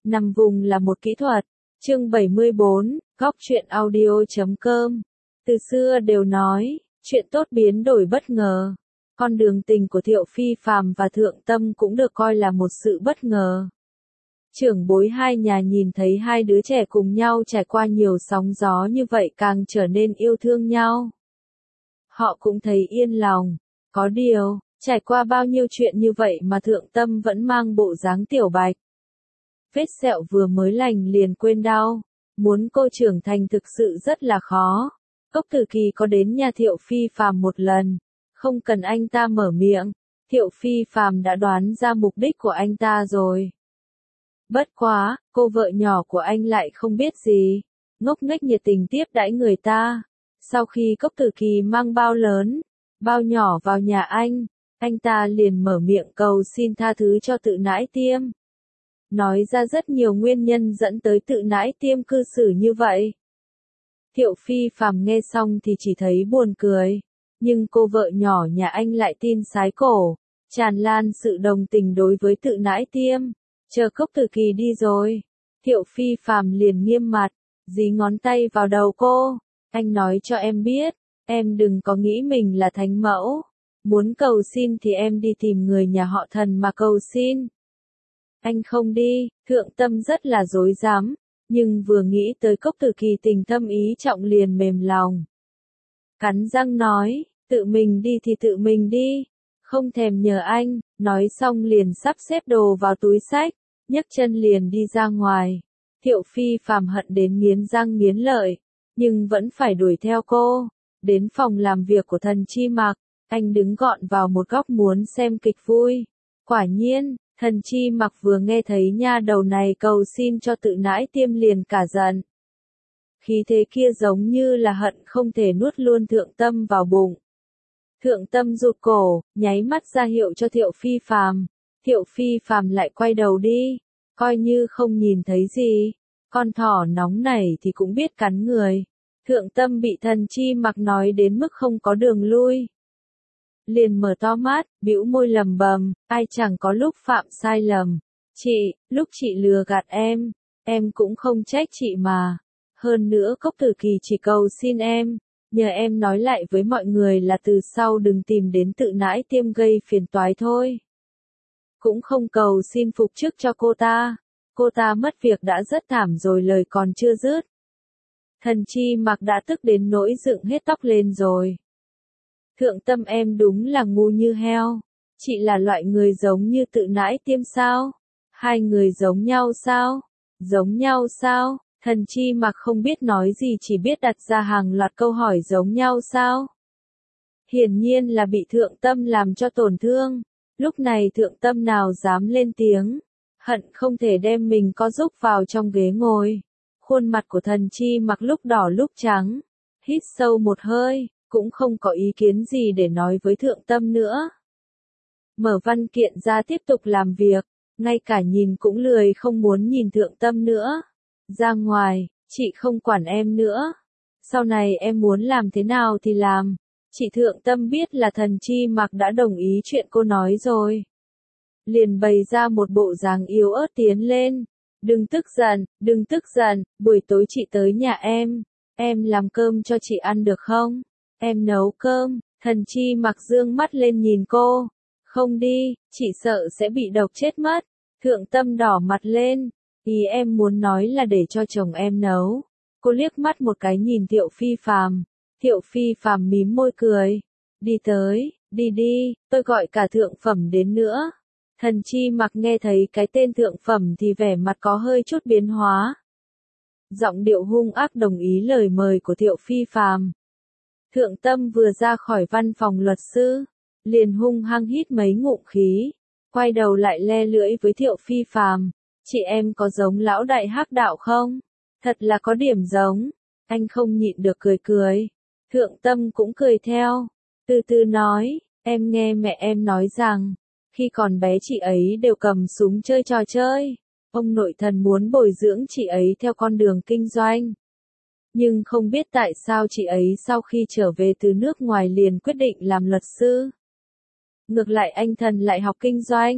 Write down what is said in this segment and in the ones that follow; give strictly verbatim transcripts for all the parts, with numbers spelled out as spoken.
Nằm vùng là một kỹ thuật. Chương bảy mươi bốn, góc truyện audio chấm com. Từ xưa đều nói, chuyện tốt biến đổi bất ngờ. Con đường tình của Thiệu Phi Phàm và Thượng Tâm cũng được coi là một sự bất ngờ. Trưởng bối hai nhà nhìn thấy hai đứa trẻ cùng nhau trải qua nhiều sóng gió như vậy càng trở nên yêu thương nhau. Họ cũng thấy yên lòng. Có điều, trải qua bao nhiêu chuyện như vậy mà Thượng Tâm vẫn mang bộ dáng tiểu bạch. Vết sẹo vừa mới lành liền quên đau. Muốn cô trưởng thành thực sự rất là khó. Cốc Tử Kỳ có đến nhà Thiệu Phi Phàm một lần. Không cần anh ta mở miệng, Thiệu Phi Phàm đã đoán ra mục đích của anh ta rồi. Bất quá, cô vợ nhỏ của anh lại không biết gì. Ngốc nghếch nhiệt tình tiếp đãi người ta. Sau khi Cốc Tử Kỳ mang bao lớn, bao nhỏ vào nhà anh, anh ta liền mở miệng cầu xin tha thứ cho Tự Nãi Tiêm. Nói ra rất nhiều nguyên nhân dẫn tới Tự Nãi Tiêm cư xử như vậy. Thiệu Phi Phàm nghe xong thì chỉ thấy buồn cười. Nhưng cô vợ nhỏ nhà anh lại tin sái cổ, tràn lan sự đồng tình đối với Tự Nãi Tiêm. Chờ Cốc Tử Kỳ đi rồi, Thiệu Phi Phàm liền nghiêm mặt, dí ngón tay vào đầu cô. Anh nói cho em biết, em đừng có nghĩ mình là thánh mẫu. Muốn cầu xin thì em đi tìm người nhà họ Thần mà cầu xin. Anh không đi. Thượng Tâm rất là dối dám, nhưng vừa nghĩ tới Cốc Tử Kỳ tình thâm ý trọng liền mềm lòng. Cắn răng nói, tự mình đi thì tự mình đi, không thèm nhờ anh. Nói xong liền sắp xếp đồ vào túi xách, nhấc chân liền đi ra ngoài. Thiệu Phi Phàm hận đến nghiến răng nghiến lợi, nhưng vẫn phải đuổi theo cô. Đến phòng làm việc của Thần Chi Mặc, anh đứng gọn vào một góc muốn xem kịch vui. Quả nhiên, Thần Chi Mặc vừa nghe thấy nha đầu này cầu xin cho Tự Nãi Tiêm liền cả giận. Khí thế kia giống như là hận không thể nuốt luôn Thượng Tâm vào bụng. Thượng Tâm rụt cổ, nháy mắt ra hiệu cho Thiệu Phi Phàm. Thiệu Phi Phàm lại quay đầu đi, coi như không nhìn thấy gì. Con thỏ nóng này thì cũng biết cắn người. Thượng Tâm bị Thần Chi Mặc nói đến mức không có đường lui. Liền mở to mắt, bĩu môi lầm bầm, ai chẳng có lúc phạm sai lầm. Chị, lúc chị lừa gạt em, em cũng không trách chị mà. Hơn nữa Cốc Tử Kỳ chỉ cầu xin em, nhờ em nói lại với mọi người là từ sau đừng tìm đến Tự Nãi Tiêm gây phiền toái thôi. Cũng không cầu xin phục chức cho cô ta. Cô ta mất việc đã rất thảm rồi lời còn chưa dứt. Thần Chi Mặc đã tức đến nỗi dựng hết tóc lên rồi. Thượng Tâm em đúng là ngu như heo. Chị là loại người giống như Tự Nãi Tiêm sao? Hai người giống nhau sao? Giống nhau sao? Thần Chi Mặc không biết nói gì chỉ biết đặt ra hàng loạt câu hỏi giống nhau sao? Hiển nhiên là bị Thượng Tâm làm cho tổn thương. Lúc này Thượng Tâm nào dám lên tiếng. Hận không thể đem mình co giúp vào trong ghế ngồi. Khuôn mặt của Thần Chi Mặc lúc đỏ lúc trắng. Hít sâu một hơi, cũng không có ý kiến gì để nói với Thượng Tâm nữa. Mở văn kiện ra tiếp tục làm việc. Ngay cả nhìn cũng lười không muốn nhìn Thượng Tâm nữa. Ra ngoài, chị không quản em nữa. Sau này em muốn làm thế nào thì làm. Chị Thượng Tâm biết là Thần Chi Mặc đã đồng ý chuyện cô nói rồi. Liền bày ra một bộ dáng yếu ớt tiến lên. Đừng tức giận, đừng tức giận, buổi tối chị tới nhà em. Em làm cơm cho chị ăn được không? Em nấu cơm. Thần Chi Mặc dương mắt lên nhìn cô. Không đi, chị sợ sẽ bị độc chết mất. Thượng Tâm đỏ mặt lên. Ý em muốn nói là để cho chồng em nấu. Cô liếc mắt một cái nhìn Thiệu Phi Phàm. Thiệu Phi Phàm mím môi cười. Đi tới, đi đi, tôi gọi cả thượng phẩm đến nữa. Thần Chi Mặc nghe thấy cái tên thượng phẩm thì vẻ mặt có hơi chút biến hóa. Giọng điệu hung ác đồng ý lời mời của Thiệu Phi Phàm. Thượng Tâm vừa ra khỏi văn phòng luật sư, liền hung hăng hít mấy ngụm khí, quay đầu lại le lưỡi với Thiệu Phi Phàm. Chị em có giống lão đại hắc đạo không? Thật là có điểm giống. Anh không nhịn được cười cười. Thượng Tâm cũng cười theo. Từ từ nói, em nghe mẹ em nói rằng, khi còn bé chị ấy đều cầm súng chơi trò chơi. Ông nội thần muốn bồi dưỡng chị ấy theo con đường kinh doanh. Nhưng không biết tại sao chị ấy sau khi trở về từ nước ngoài liền quyết định làm luật sư. Ngược lại anh thần lại học kinh doanh.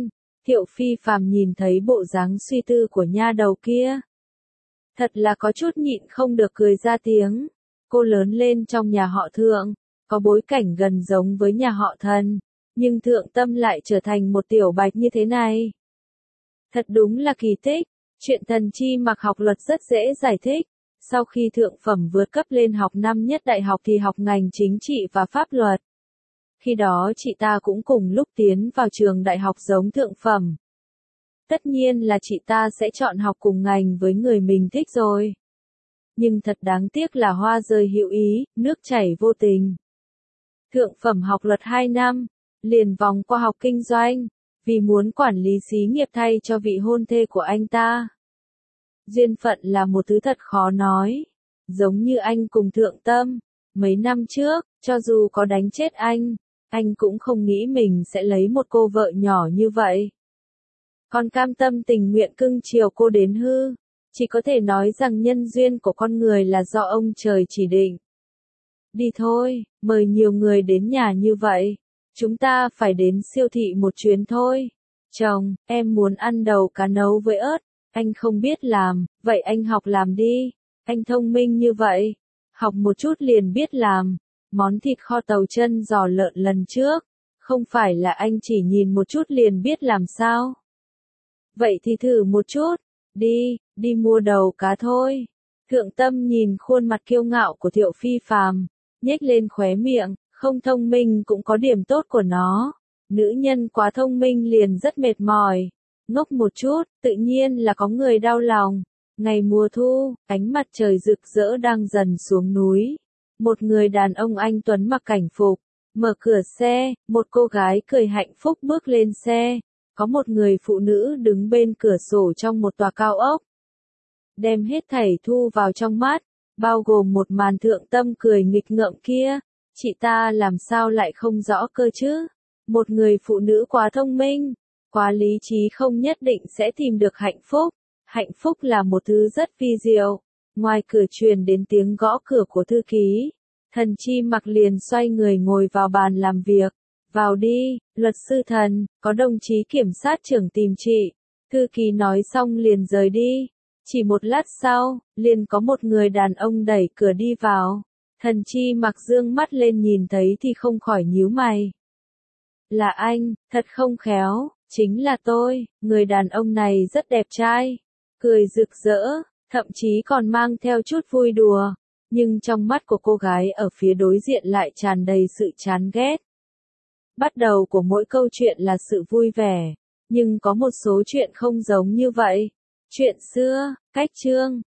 Thiệu Phi Phàm nhìn thấy bộ dáng suy tư của nha đầu kia. Thật là có chút nhịn không được cười ra tiếng. Cô lớn lên trong nhà họ Thượng, có bối cảnh gần giống với nhà họ Thần, nhưng Thượng Tâm lại trở thành một tiểu bạch như thế này. Thật đúng là kỳ tích, chuyện Thần Chi Mặc học luật rất dễ giải thích. Sau khi thượng phẩm vượt cấp lên học năm nhất đại học thì học ngành chính trị và pháp luật. Khi đó chị ta cũng cùng lúc tiến vào trường đại học giống thượng phẩm. Tất nhiên là chị ta sẽ chọn học cùng ngành với người mình thích rồi. Nhưng thật đáng tiếc là hoa rơi hữu ý, nước chảy vô tình. Thượng phẩm học luật hai năm, liền vòng qua học kinh doanh, vì muốn quản lý xí nghiệp thay cho vị hôn thê của anh ta. Duyên phận là một thứ thật khó nói. Giống như anh cùng Thượng Tâm, mấy năm trước, cho dù có đánh chết anh, anh cũng không nghĩ mình sẽ lấy một cô vợ nhỏ như vậy. Còn cam tâm tình nguyện cưng chiều cô đến hư, chỉ có thể nói rằng nhân duyên của con người là do ông trời chỉ định. Đi thôi, mời nhiều người đến nhà như vậy, chúng ta phải đến siêu thị một chuyến thôi. Chồng, em muốn ăn đầu cá nấu với ớt. Anh không biết làm, vậy anh học làm đi. Anh thông minh như vậy, học một chút liền biết làm. Món thịt kho tàu chân giò lợn lần trước, không phải là anh chỉ nhìn một chút liền biết làm sao. Vậy thì thử một chút, đi, đi mua đầu cá thôi. Thượng Tâm nhìn khuôn mặt kiêu ngạo của Thiệu Phi Phàm, nhếch lên khóe miệng, không thông minh cũng có điểm tốt của nó. Nữ nhân quá thông minh liền rất mệt mỏi. Ngốc một chút, tự nhiên là có người đau lòng. Ngày mùa thu, ánh mặt trời rực rỡ đang dần xuống núi. Một người đàn ông anh tuấn mặc cảnh phục, mở cửa xe, một cô gái cười hạnh phúc bước lên xe. Có một người phụ nữ đứng bên cửa sổ trong một tòa cao ốc. Đem hết thảy thu vào trong mắt, bao gồm một màn Thượng Tâm cười nghịch ngợm kia. Chị ta làm sao lại không rõ cơ chứ? Một người phụ nữ quá thông minh, quá lý trí không nhất định sẽ tìm được hạnh phúc. Hạnh phúc là một thứ rất vi diệu. Ngoài cửa truyền đến tiếng gõ cửa của thư ký. Thần Chi Mặc liền xoay người ngồi vào bàn làm việc. Vào đi, luật sư Thần, có đồng chí kiểm sát trưởng tìm chị. Thư ký nói xong liền rời đi. Chỉ một lát sau, liền có một người đàn ông đẩy cửa đi vào. Thần Chi Mặc dương mắt lên nhìn thấy thì không khỏi nhíu mày. Là anh, thật không khéo, chính là tôi. Người đàn ông này rất đẹp trai, cười rực rỡ, thậm chí còn mang theo chút vui đùa. Nhưng trong mắt của cô gái ở phía đối diện lại tràn đầy sự chán ghét. Bắt đầu của mỗi câu chuyện là sự vui vẻ, nhưng có một số chuyện không giống như vậy. Chuyện xưa, cách chương.